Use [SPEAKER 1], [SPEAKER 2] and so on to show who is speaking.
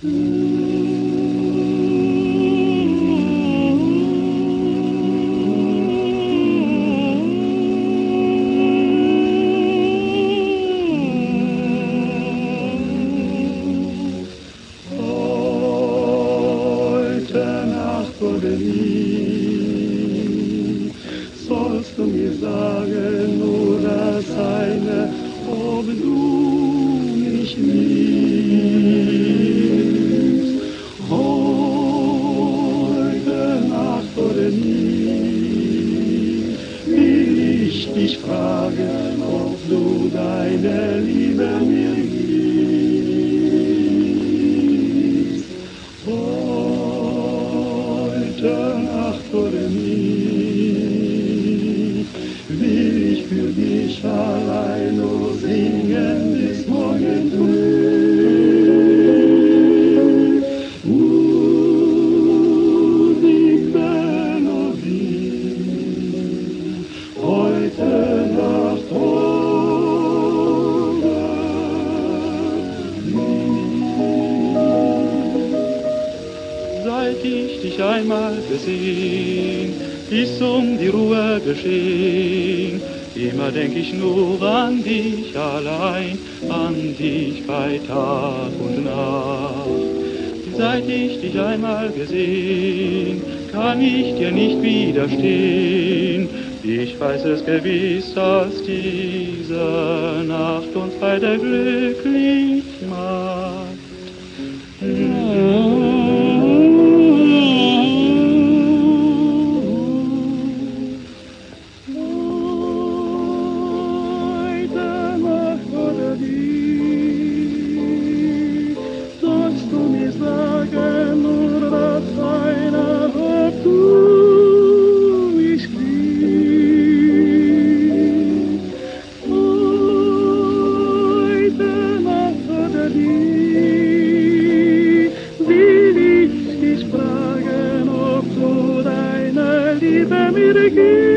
[SPEAKER 1] Oder nie, sollst du mir sagen, nur das eine, ob du mich liebst. Heute Nacht oder nie, will ich dich fragen, ob du deine Liebe mir gibst. Nacht oder nie, will ich für dich allein nur singen bis morgen früh. Die Melodie, heute Nacht oder seit ich dich einmal gesehen, ist um die Ruhe geschehen. Immer denk ich nur an dich allein, an dich bei Tag und Nacht. Seit ich dich einmal gesehen, kann ich dir nicht widerstehen. Ich weiß es gewiss, dass diese Nacht uns beide glücklich macht. Sollst du mir sagen, nur das eine, ob du mich liebst. Heute Nacht oder nie, will ich dich fragen, ob du deine Liebe mir gibst.